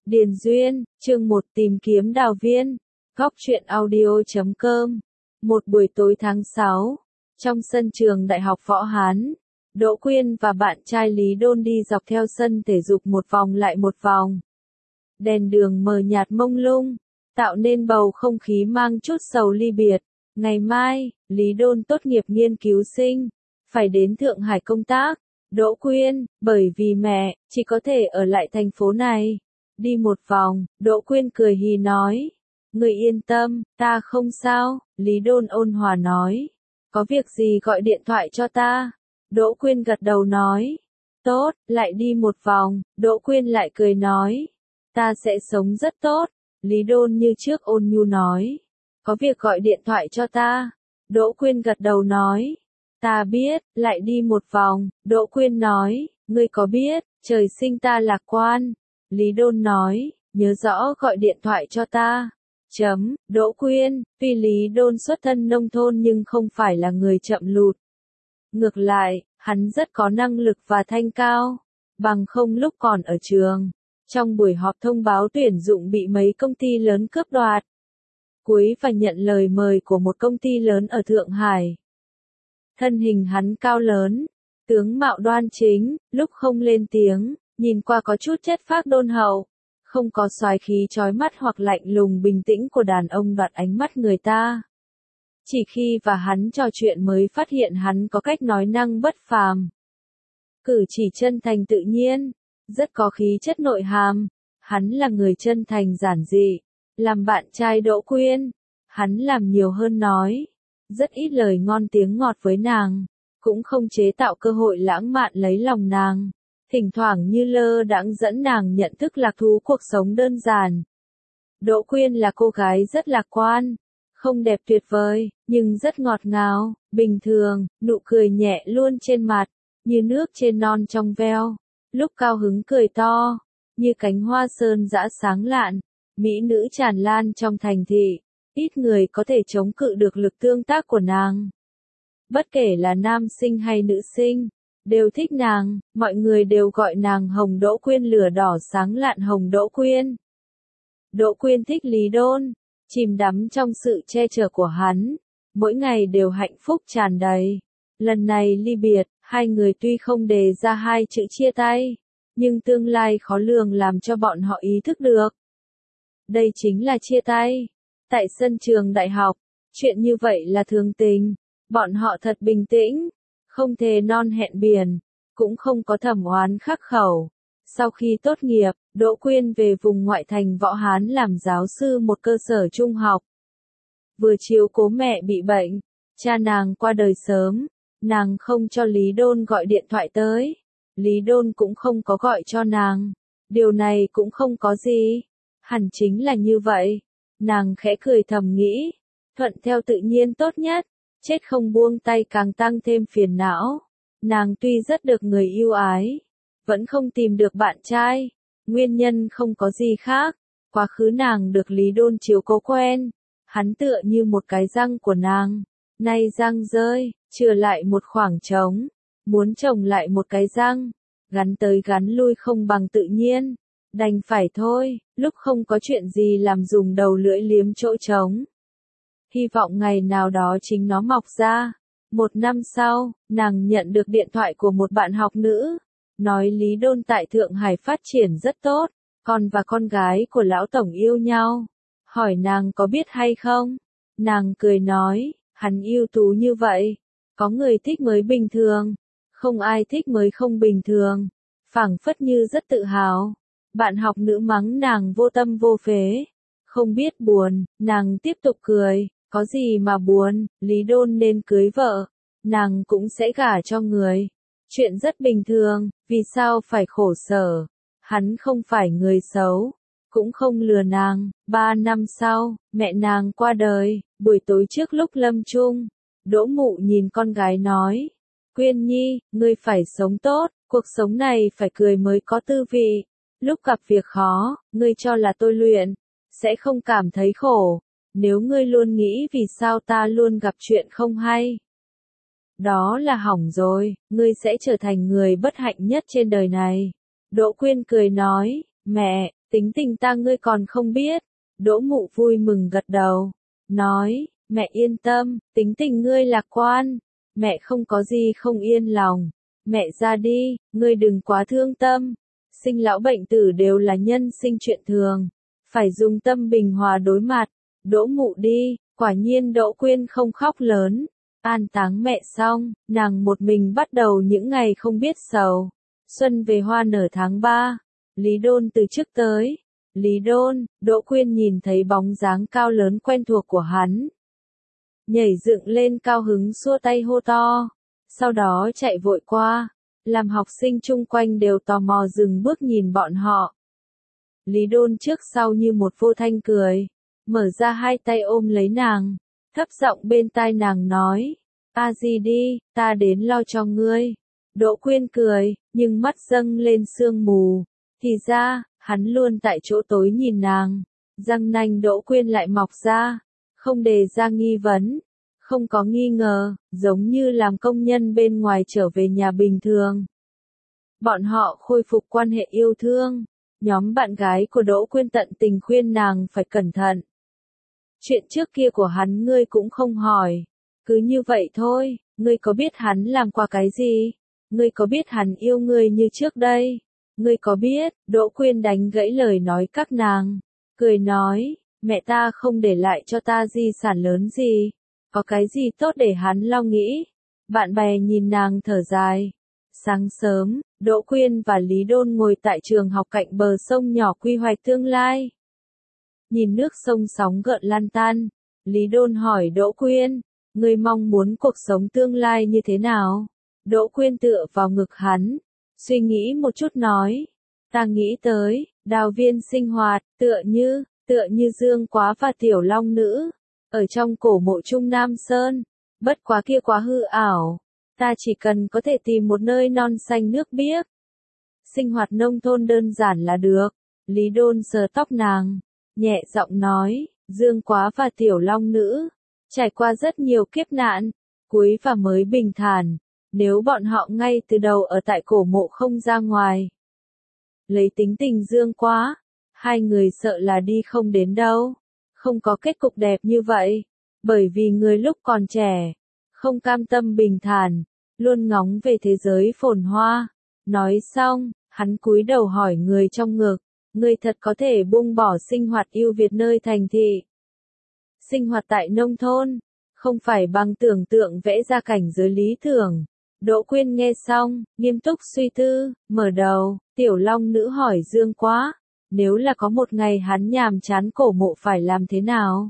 Điền Duyên, chương 1 tìm kiếm đào viên. Góc truyện audio.com. Một buổi tối tháng 6, trong sân trường Đại học Võ Hán, Đỗ Quyên và bạn trai Lý Đôn đi dọc theo sân thể dục một vòng lại một vòng. Đèn đường mờ nhạt mông lung, tạo nên bầu không khí mang chút sầu ly biệt. Ngày mai, Lý Đôn tốt nghiệp nghiên cứu sinh, phải đến Thượng Hải công tác. Đỗ Quyên, bởi vì mẹ, chỉ có thể ở lại thành phố này. Đi một vòng, Đỗ Quyên cười hì nói. Người yên tâm, ta không sao, Lý Đôn ôn hòa nói. Có việc gì gọi điện thoại cho ta. Đỗ Quyên gật đầu nói. Tốt, lại đi một vòng, Đỗ Quyên lại cười nói. Ta sẽ sống rất tốt, Lý Đôn như trước ôn nhu nói. Có việc gọi điện thoại cho ta. Đỗ Quyên gật đầu nói. Ta biết, lại đi một vòng, Đỗ Quyên nói. Ngươi có biết, trời sinh ta lạc quan. Lý Đôn nói, nhớ rõ gọi điện thoại cho ta. Đỗ Quyên, tuy Lý Đôn xuất thân nông thôn nhưng không phải là người chậm lụt. Ngược lại, hắn rất có năng lực và thanh cao. Bằng không lúc còn ở trường, trong buổi họp thông báo tuyển dụng bị mấy công ty lớn cướp đoạt. Cuối và nhận lời mời của một công ty lớn ở Thượng Hải. Thân hình hắn cao lớn, tướng mạo đoan chính, lúc không lên tiếng, nhìn qua có chút chất phác đôn hậu, không có soái khí chói mắt hoặc lạnh lùng bình tĩnh của đàn ông đoạt ánh mắt người ta. Chỉ khi và hắn trò chuyện mới phát hiện hắn có cách nói năng bất phàm. Cử chỉ chân thành tự nhiên, rất có khí chất nội hàm. Hắn là người chân thành giản dị. Làm bạn trai Đỗ Quyên, hắn làm nhiều hơn nói. Rất ít lời ngon tiếng ngọt với nàng, cũng không chế tạo cơ hội lãng mạn lấy lòng nàng. Thỉnh thoảng như lơ đãng dẫn nàng nhận thức lạc thú cuộc sống đơn giản. Đỗ Quyên là cô gái rất lạc quan, không đẹp tuyệt vời, nhưng rất ngọt ngào, bình thường, nụ cười nhẹ luôn trên mặt, như nước trên non trong veo. Lúc cao hứng cười to, như cánh hoa sơn dã sáng lạn, mỹ nữ tràn lan trong thành thị, ít người có thể chống cự được lực tương tác của nàng. Bất kể là nam sinh hay nữ sinh, đều thích nàng, mọi người đều gọi nàng Hồng Đỗ Quyên, lửa đỏ sáng lạn Hồng Đỗ Quyên. Đỗ Quyên thích Lý Đôn, chìm đắm trong sự che chở của hắn, mỗi ngày đều hạnh phúc tràn đầy. Lần này ly biệt, hai người tuy không đề ra hai chữ chia tay, nhưng tương lai khó lường làm cho bọn họ ý thức được. Đây chính là chia tay. Tại sân trường đại học, chuyện như vậy là thường tình, bọn họ thật bình tĩnh. Không thề non hẹn biển, cũng không có thẩm oán khắc khẩu. Sau khi tốt nghiệp, Đỗ Quyên về vùng ngoại thành Võ Hán làm giáo sư một cơ sở trung học. Vừa chiếu cố mẹ bị bệnh, cha nàng qua đời sớm, nàng không cho Lý Đôn gọi điện thoại tới. Lý Đôn cũng không có gọi cho nàng. Điều này cũng không có gì. Hẳn chính là như vậy. Nàng khẽ cười thầm nghĩ. Thuận theo tự nhiên tốt nhất. Chết không buông tay càng tăng thêm phiền não. Nàng tuy rất được người yêu ái, vẫn không tìm được bạn trai. Nguyên nhân không có gì khác. Quá khứ nàng được Lý Đôn chiếu cố quen. Hắn tựa như một cái răng của nàng. Nay răng rơi, chừa lại một khoảng trống. Muốn trồng lại một cái răng, gắn tới gắn lui không bằng tự nhiên. Đành phải thôi, lúc không có chuyện gì làm dùng đầu lưỡi liếm chỗ trống. Hy vọng ngày nào đó chính nó mọc ra. Một năm sau, nàng nhận được điện thoại của một bạn học nữ. Nói Lý Đôn tại Thượng Hải phát triển rất tốt. Con và con gái của lão tổng yêu nhau. Hỏi nàng có biết hay không? Nàng cười nói, hắn ưu tú như vậy. Có người thích mới bình thường. Không ai thích mới không bình thường. Phảng phất như rất tự hào. Bạn học nữ mắng nàng vô tâm vô phế. Không biết buồn, nàng tiếp tục cười. Có gì mà buồn, Lý Đôn nên cưới vợ. Nàng cũng sẽ gả cho người. Chuyện rất bình thường, vì sao phải khổ sở. Hắn không phải người xấu, cũng không lừa nàng. 3 năm sau, mẹ nàng qua đời. Buổi tối trước lúc lâm chung, Đỗ Mụ nhìn con gái nói. Quyên Nhi, ngươi phải sống tốt, cuộc sống này phải cười mới có tư vị. Lúc gặp việc khó, ngươi cho là tôi luyện, sẽ không cảm thấy khổ. Nếu ngươi luôn nghĩ vì sao ta luôn gặp chuyện không hay, đó là hỏng rồi, ngươi sẽ trở thành người bất hạnh nhất trên đời này. Đỗ Quyên cười nói, mẹ, tính tình ta ngươi còn không biết. Đỗ Mụ vui mừng gật đầu, nói, mẹ yên tâm, tính tình ngươi lạc quan, mẹ không có gì không yên lòng. Mẹ ra đi, ngươi đừng quá thương tâm. Sinh lão bệnh tử đều là nhân sinh chuyện thường, phải dùng tâm bình hòa đối mặt. Đỗ Mụ đi, quả nhiên Đỗ Quyên không khóc lớn. An táng mẹ xong, nàng một mình bắt đầu những ngày không biết sầu. Xuân về hoa nở tháng 3, Lý Đôn từ trước tới. Lý Đôn, Đỗ Quyên nhìn thấy bóng dáng cao lớn quen thuộc của hắn. Nhảy dựng lên cao hứng xua tay hô to. Sau đó chạy vội qua, làm học sinh chung quanh đều tò mò dừng bước nhìn bọn họ. Lý Đôn trước sau như một vô thanh cười, mở ra hai tay ôm lấy nàng, thấp giọng bên tai nàng nói, a di đi, ta đến lo cho ngươi. Đỗ Quyên cười, nhưng mắt dâng lên sương mù, thì ra, hắn luôn tại chỗ tối nhìn nàng. Răng nanh Đỗ Quyên lại mọc ra, không đề ra nghi vấn, không có nghi ngờ, giống như làm công nhân bên ngoài trở về nhà bình thường. Bọn họ khôi phục quan hệ yêu thương, nhóm bạn gái của Đỗ Quyên tận tình khuyên nàng phải cẩn thận. Chuyện trước kia của hắn ngươi cũng không hỏi, cứ như vậy thôi, ngươi có biết hắn làm qua cái gì? Ngươi có biết hắn yêu ngươi như trước đây? Ngươi có biết? Đỗ Quyên đánh gãy lời nói các nàng, cười nói, mẹ ta không để lại cho ta di sản lớn gì, có cái gì tốt để hắn lo nghĩ. Bạn bè nhìn nàng thở dài. Sáng sớm, Đỗ Quyên và Lý Đôn ngồi tại trường học cạnh bờ sông nhỏ quy hoạch tương lai. Nhìn nước sông sóng gợn lan tan, Lý Đôn hỏi Đỗ Quyên, ngươi mong muốn cuộc sống tương lai như thế nào? Đỗ Quyên tựa vào ngực hắn, suy nghĩ một chút nói, ta nghĩ tới, đào viên sinh hoạt, tựa như Dương Quá và Tiểu Long Nữ, ở trong cổ mộ Trung Nam Sơn, bất quá kia quá hư ảo, ta chỉ cần có thể tìm một nơi non xanh nước biếc. Sinh hoạt nông thôn đơn giản là được. Lý Đôn sờ tóc nàng, nhẹ giọng nói, Dương Quá và Tiểu Long Nữ, trải qua rất nhiều kiếp nạn, cuối và mới bình thản, nếu bọn họ ngay từ đầu ở tại cổ mộ không ra ngoài. Lấy tính tình Dương Quá, hai người sợ là đi không đến đâu, không có kết cục đẹp như vậy, bởi vì người lúc còn trẻ, không cam tâm bình thản, luôn ngóng về thế giới phồn hoa. Nói xong, hắn cúi đầu hỏi người trong ngực, ngươi thật có thể buông bỏ sinh hoạt ưu việt nơi thành thị. Sinh hoạt tại nông thôn, không phải bằng tưởng tượng vẽ ra cảnh giới lý tưởng. Đỗ Quyên nghe xong, nghiêm túc suy tư, mở đầu, Tiểu Long Nữ hỏi Dương Quá, nếu là có một ngày hắn nhàm chán cổ mộ phải làm thế nào?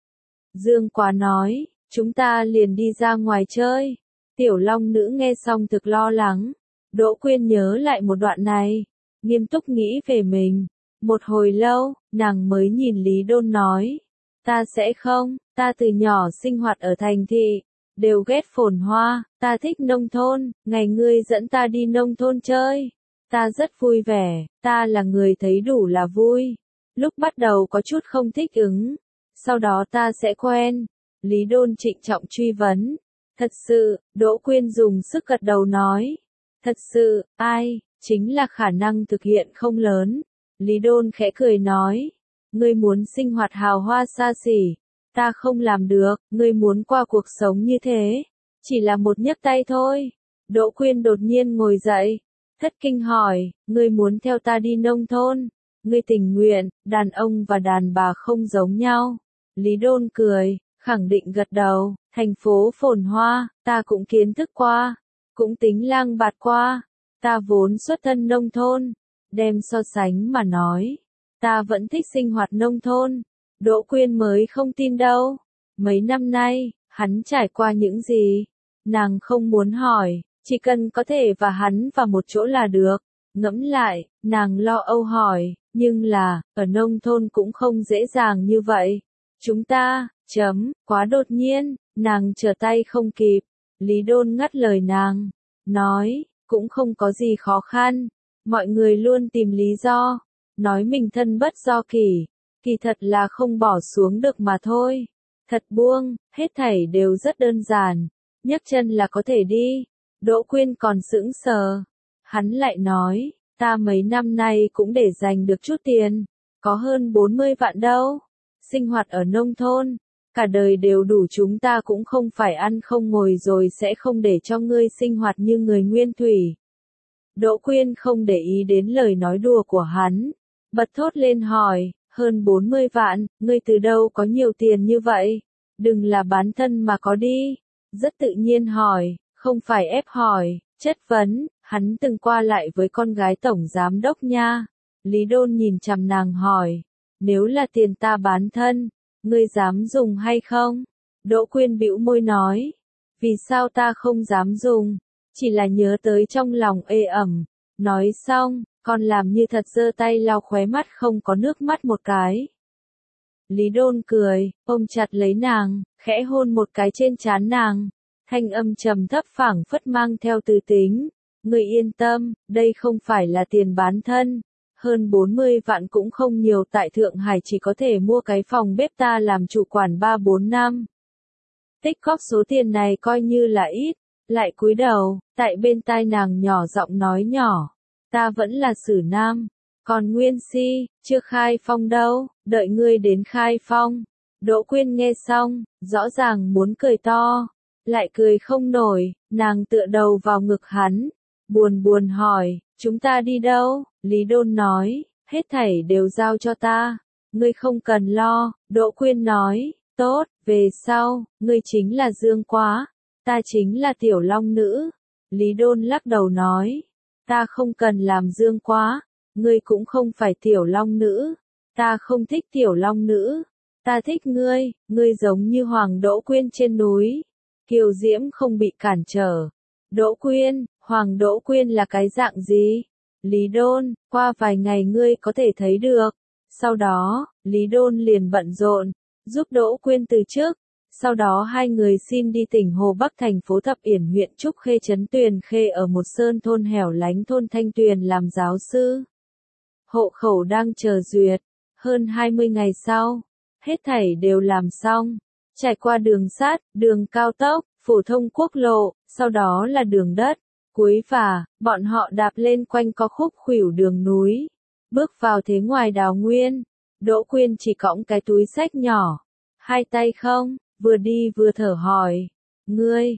Dương Quá nói, chúng ta liền đi ra ngoài chơi. Tiểu Long Nữ nghe xong thực lo lắng. Đỗ Quyên nhớ lại một đoạn này, nghiêm túc nghĩ về mình. Một hồi lâu, nàng mới nhìn Lý Đôn nói, ta sẽ không, ta từ nhỏ sinh hoạt ở thành thị, đều ghét phồn hoa, ta thích nông thôn, ngày ngươi dẫn ta đi nông thôn chơi, ta rất vui vẻ, ta là người thấy đủ là vui. Lúc bắt đầu có chút không thích ứng, sau đó ta sẽ quen. Lý Đôn trịnh trọng truy vấn, thật sự, Đỗ Quyên dùng sức gật đầu nói, thật sự, ai, chính là khả năng thực hiện không lớn. Lý Đôn khẽ cười nói, ngươi muốn sinh hoạt hào hoa xa xỉ, ta không làm được, ngươi muốn qua cuộc sống như thế, chỉ là một nhấc tay thôi. Đỗ Quyên đột nhiên ngồi dậy, thất kinh hỏi, ngươi muốn theo ta đi nông thôn, ngươi tình nguyện, đàn ông và đàn bà không giống nhau. Lý Đôn cười, khẳng định gật đầu, thành phố phồn hoa, ta cũng kiến thức qua, cũng tính lang bạt qua, ta vốn xuất thân nông thôn, đem so sánh mà nói, ta vẫn thích sinh hoạt nông thôn. Đỗ Quyên mới không tin đâu, mấy năm nay, hắn trải qua những gì, nàng không muốn hỏi, chỉ cần có thể và hắn vào một chỗ là được. Ngẫm lại, nàng lo âu hỏi, nhưng là, ở nông thôn cũng không dễ dàng như vậy. Chúng ta, quá đột nhiên, nàng trở tay không kịp. Lý Đôn ngắt lời nàng, nói, cũng không có gì khó khăn, mọi người luôn tìm lý do, nói mình thân bất do kỷ, kỳ thật là không bỏ xuống được mà thôi. Thật buông, hết thảy đều rất đơn giản, nhấc chân là có thể đi. Đỗ Quyên còn sững sờ, hắn lại nói, ta mấy năm nay cũng để dành được chút tiền, có hơn 40 vạn đâu. Sinh hoạt ở nông thôn, cả đời đều đủ, chúng ta cũng không phải ăn không ngồi rồi sẽ không để cho ngươi sinh hoạt như người nguyên thủy. Đỗ Quyên không để ý đến lời nói đùa của hắn, bật thốt lên hỏi, hơn 40 vạn, ngươi từ đâu có nhiều tiền như vậy? Đừng là bán thân mà có đi. Rất tự nhiên hỏi, không phải ép hỏi, chất vấn, hắn từng qua lại với con gái tổng giám đốc nha. Lý Đôn nhìn chằm nàng hỏi, nếu là tiền ta bán thân, ngươi dám dùng hay không? Đỗ Quyên bĩu môi nói, vì sao ta không dám dùng, chỉ là nhớ tới trong lòng ê ẩm. Nói xong, còn làm như thật giơ tay lau khóe mắt không có nước mắt một cái. Lý Đôn cười, ôm chặt lấy nàng, khẽ hôn một cái trên trán nàng, thanh âm trầm thấp phảng phất mang theo từ tính. Người yên tâm, đây không phải là tiền bán thân, hơn 40 vạn cũng không nhiều, tại Thượng Hải chỉ có thể mua cái phòng bếp ta làm chủ quản 3-4 năm. Tích góp số tiền này coi như là ít, lại cúi đầu, tại bên tai nàng nhỏ giọng nói nhỏ, ta vẫn là Sử Nam, còn Nguyên Si, chưa khai phong đâu, đợi ngươi đến khai phong. Đỗ Quyên nghe xong, rõ ràng muốn cười to, lại cười không nổi, nàng tựa đầu vào ngực hắn, buồn buồn hỏi, chúng ta đi đâu? Lý Đôn nói, hết thảy đều giao cho ta, ngươi không cần lo. Đỗ Quyên nói, tốt, về sau, ngươi chính là Dương Quá, ta chính là Tiểu Long Nữ. Lý Đôn lắc đầu nói, ta không cần làm Dương Quá, ngươi cũng không phải Tiểu Long Nữ, ta không thích Tiểu Long Nữ, ta thích ngươi, ngươi giống như Hoàng Đỗ Quyên trên núi, kiều diễm không bị cản trở. Đỗ Quyên, Hoàng Đỗ Quyên là cái dạng gì? Lý Đôn, qua vài ngày ngươi có thể thấy được. Sau đó, Lý Đôn liền bận rộn, giúp Đỗ Quyên từ chức. Sau đó hai người xin đi tỉnh Hồ Bắc thành phố Thập Yển huyện Trúc Khê trấn Tuyền Khê ở một sơn thôn hẻo lánh thôn Thanh Tuyền làm giáo sư. Hộ khẩu đang chờ duyệt. Hơn 20 ngày sau, hết thảy đều làm xong. Trải qua đường sắt, đường cao tốc, phổ thông quốc lộ, sau đó là đường đất. Cuối phà, bọn họ đạp lên quanh co khúc khuỷu đường núi. Bước vào thế ngoài đào nguyên. Đỗ Quyên chỉ cõng cái túi xách nhỏ. Hai tay không, vừa đi vừa thở hỏi. Ngươi,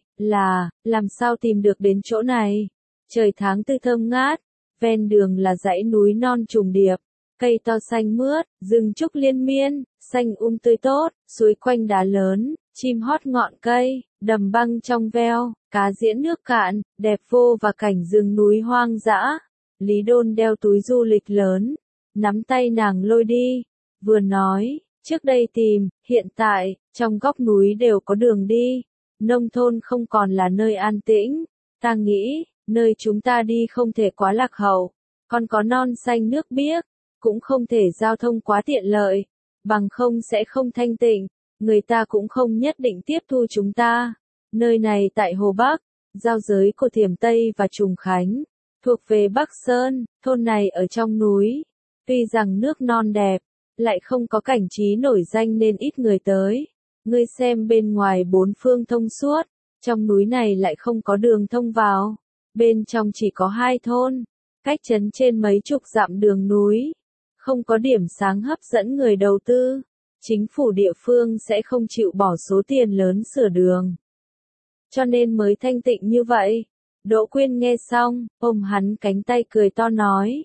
làm sao tìm được đến chỗ này? Trời tháng tư thơm ngát. Ven đường là dãy núi non trùng điệp. Cây to xanh mướt, rừng trúc liên miên, xanh tươi tốt, suối quanh đá lớn, chim hót ngọn cây, đầm băng trong veo, cá diễn nước cạn, đẹp vô và cảnh rừng núi hoang dã. Lý Đôn đeo túi du lịch lớn, nắm tay nàng lôi đi, vừa nói, trước đây tìm, hiện tại, trong góc núi đều có đường đi, nông thôn không còn là nơi an tĩnh, ta nghĩ, nơi chúng ta đi không thể quá lạc hậu, còn có non xanh nước biếc, cũng không thể giao thông quá tiện lợi, bằng không sẽ không thanh tịnh, người ta cũng không nhất định tiếp thu chúng ta. Nơi này tại Hồ Bắc, giao giới của Thiểm Tây và Trùng Khánh, thuộc về Bắc Sơn, thôn này ở trong núi, tuy rằng nước non đẹp, lại không có cảnh trí nổi danh nên ít người tới. Ngươi xem bên ngoài bốn phương thông suốt, trong núi này lại không có đường thông vào, bên trong chỉ có hai thôn, cách trấn trên mấy chục dặm đường núi, không có điểm sáng hấp dẫn người đầu tư, chính phủ địa phương sẽ không chịu bỏ số tiền lớn sửa đường. Cho nên mới thanh tịnh như vậy. Đỗ Quyên nghe xong, ôm hắn cánh tay cười to nói,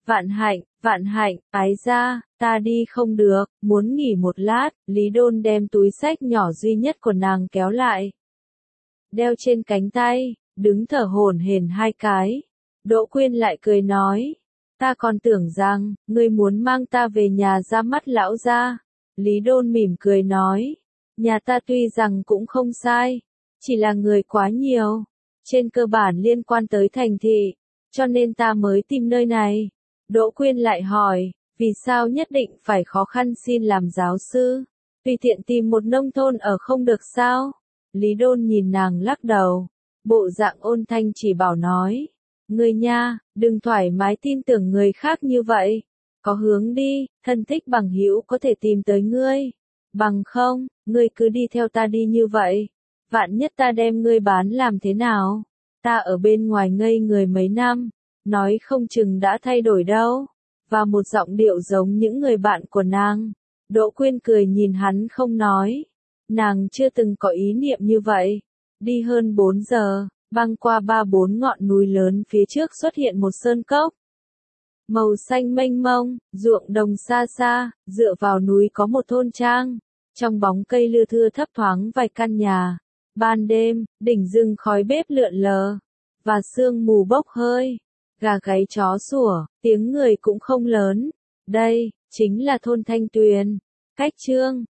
vạn hạnh, ái ra, ta đi không được, muốn nghỉ một lát. Lý Đôn đem túi xách nhỏ duy nhất của nàng kéo lại, đeo trên cánh tay, đứng thở hổn hển hai cái. Đỗ Quyên lại cười nói, ta còn tưởng rằng, ngươi muốn mang ta về nhà ra mắt lão gia. Lý Đôn mỉm cười nói, nhà ta tuy rằng cũng không sai, chỉ là người quá nhiều, trên cơ bản liên quan tới thành thị, cho nên ta mới tìm nơi này. Đỗ Quyên lại hỏi, vì sao nhất định phải khó khăn xin làm giáo sư, tùy tiện tìm một nông thôn ở không được sao? Lý Đôn nhìn nàng lắc đầu, bộ dạng ôn thanh chỉ bảo nói, ngươi nha, đừng thoải mái tin tưởng người khác như vậy, có hướng đi, thân thích bằng hữu có thể tìm tới ngươi, bằng không, ngươi cứ đi theo ta đi như vậy, vạn nhất ta đem ngươi bán làm thế nào? Ta ở bên ngoài ngây người mấy năm, nói không chừng đã thay đổi đâu. và một giọng điệu giống những người bạn của nàng. Đỗ Quyên cười nhìn hắn không nói. Nàng chưa từng có ý niệm như vậy. Đi hơn 4 giờ, băng qua 3-4 ngọn núi lớn phía trước xuất hiện một sơn cốc. Màu xanh mênh mông, ruộng đồng xa xa, dựa vào núi có một thôn trang. Trong bóng cây lưa thưa thấp thoáng vài căn nhà. Ban đêm, đỉnh rừng khói bếp lượn lờ, và sương mù bốc hơi. Gà gáy chó sủa, tiếng người cũng không lớn. Đây, chính là thôn Thanh Tuyền. Cách Chương